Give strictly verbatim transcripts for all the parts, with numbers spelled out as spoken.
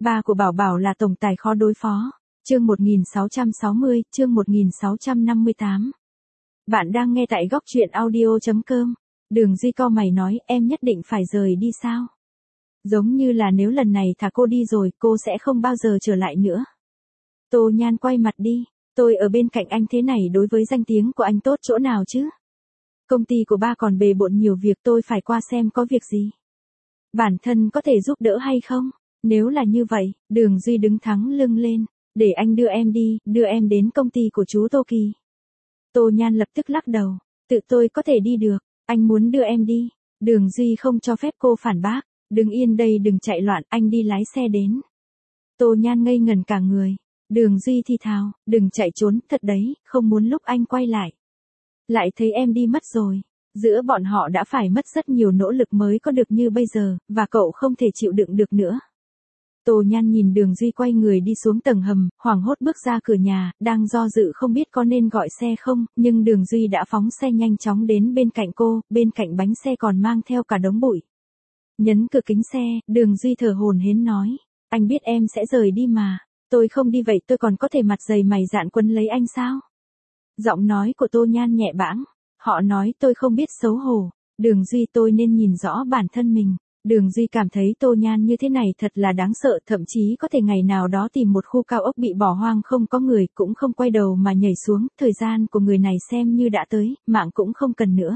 Ba của Bảo Bảo là tổng tài khó đối phó. Chương một nghìn sáu trăm sáu mươi, chương một nghìn sáu trăm năm mươi tám. Bạn đang nghe tại góc truyện audio chấm com. Đường Duy co mày nói, em nhất định phải rời đi sao? Giống như là nếu lần này thả cô đi rồi, cô sẽ không bao giờ trở lại nữa. Tô Nhan quay mặt đi, tôi ở bên cạnh anh thế này đối với danh tiếng của anh tốt chỗ nào chứ? Công ty của ba còn bề bộn nhiều việc, tôi phải qua xem có việc gì. Bản thân có thể giúp đỡ hay không? Nếu là như vậy, Đường Duy đứng thẳng lưng lên, để anh đưa em đi, đưa em đến công ty của chú Tô Kỳ. Tô Nhan lập tức lắc đầu, tự tôi có thể đi được, anh muốn đưa em đi. Đường Duy không cho phép cô phản bác, đứng yên đây đừng chạy loạn, anh đi lái xe đến. Tô Nhan ngây ngẩn cả người, Đường Duy thì thào, đừng chạy trốn, thật đấy, không muốn lúc anh quay lại. Lại thấy em đi mất rồi. Giữa bọn họ đã phải mất rất nhiều nỗ lực mới có được như bây giờ, và cậu không thể chịu đựng được nữa. Tô Nhan nhìn Đường Duy quay người đi xuống tầng hầm, hoảng hốt bước ra cửa nhà, đang do dự không biết có nên gọi xe không, nhưng Đường Duy đã phóng xe nhanh chóng đến bên cạnh cô, bên cạnh bánh xe còn mang theo cả đống bụi. Nhấn cửa kính xe, Đường Duy thở hổn hển nói, anh biết em sẽ rời đi mà, tôi không đi vậy tôi còn có thể mặt dày mày dạn quấn lấy anh sao? Giọng nói của Tô Nhan nhẹ bãng. Họ nói tôi không biết xấu hổ. Đường Duy, tôi nên nhìn rõ bản thân mình. Đường Duy cảm thấy Tô Nhan như thế này thật là đáng sợ, thậm chí có thể ngày nào đó tìm một khu cao ốc bị bỏ hoang không có người, cũng không quay đầu mà nhảy xuống, thời gian của người này xem như đã tới, mạng cũng không cần nữa.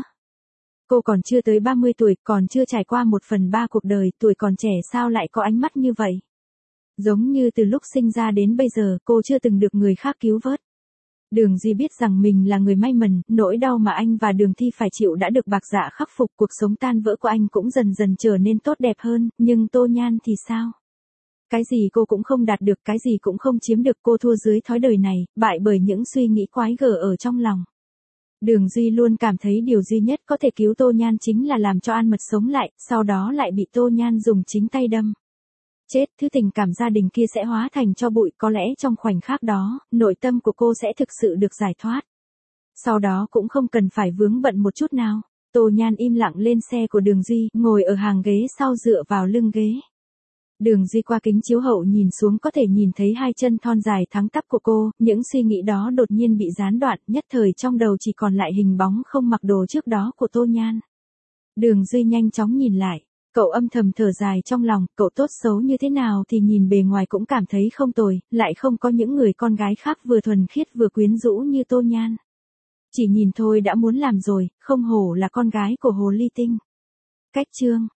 Cô còn chưa tới ba mươi tuổi, còn chưa trải qua một phần ba cuộc đời, tuổi còn trẻ sao lại có ánh mắt như vậy? Giống như từ lúc sinh ra đến bây giờ, cô chưa từng được người khác cứu vớt. Đường Duy biết rằng mình là người may mắn, nỗi đau mà anh và Đường Thi phải chịu đã được bạc dạ khắc phục, cuộc sống tan vỡ của anh cũng dần dần trở nên tốt đẹp hơn, nhưng Tô Nhan thì sao? Cái gì cô cũng không đạt được, cái gì cũng không chiếm được, cô thua dưới thói đời này, bại bởi những suy nghĩ quái gở ở trong lòng. Đường Duy luôn cảm thấy điều duy nhất có thể cứu Tô Nhan chính là làm cho An Mật sống lại, sau đó lại bị Tô Nhan dùng chính tay đâm. Chết, thứ tình cảm gia đình kia sẽ hóa thành tro bụi, có lẽ trong khoảnh khắc đó, nội tâm của cô sẽ thực sự được giải thoát. Sau đó cũng không cần phải vướng bận một chút nào. Tô Nhan im lặng lên xe của Đường Duy, ngồi ở hàng ghế sau dựa vào lưng ghế. Đường Duy qua kính chiếu hậu nhìn xuống có thể nhìn thấy hai chân thon dài thẳng tắp của cô, những suy nghĩ đó đột nhiên bị gián đoạn, nhất thời trong đầu chỉ còn lại hình bóng không mặc đồ trước đó của Tô Nhan. Đường Duy nhanh chóng nhìn lại. Cậu âm thầm thở dài trong lòng, cậu tốt xấu như thế nào thì nhìn bề ngoài cũng cảm thấy không tồi, lại không có những người con gái khác vừa thuần khiết vừa quyến rũ như Tô Nhan. Chỉ nhìn thôi đã muốn làm rồi, không hổ là con gái của Hồ Ly Tinh. Cách chương